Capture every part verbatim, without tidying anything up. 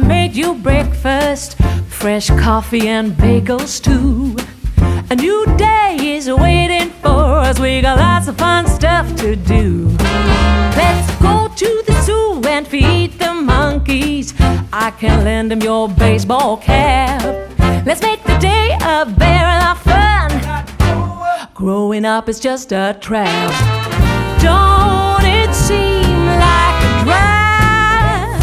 made you breakfast, fresh coffee and bagels too. A new day is waiting for us, we got lots of fun stuff to do. Let's go to the zoo and feed the monkeys, I can lend them your baseball cap. Let's make the day a barrel of fun, growing up is just a trap. Don't it seem like a drag,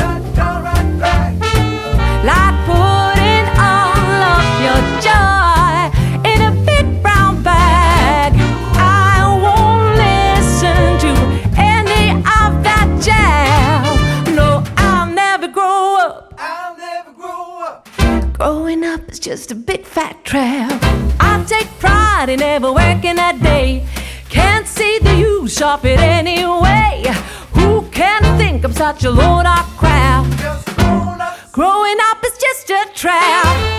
like putting all of your joy in a big brown bag? I won't listen to any of that jazz. No, I'll never grow up. I'll never grow up. Growing up is just a big fat trap. I take pride in never working a day. Can't see the use of it anyway. Who can think I'm such a load of crap? Just grown up. Growing up is just a trap.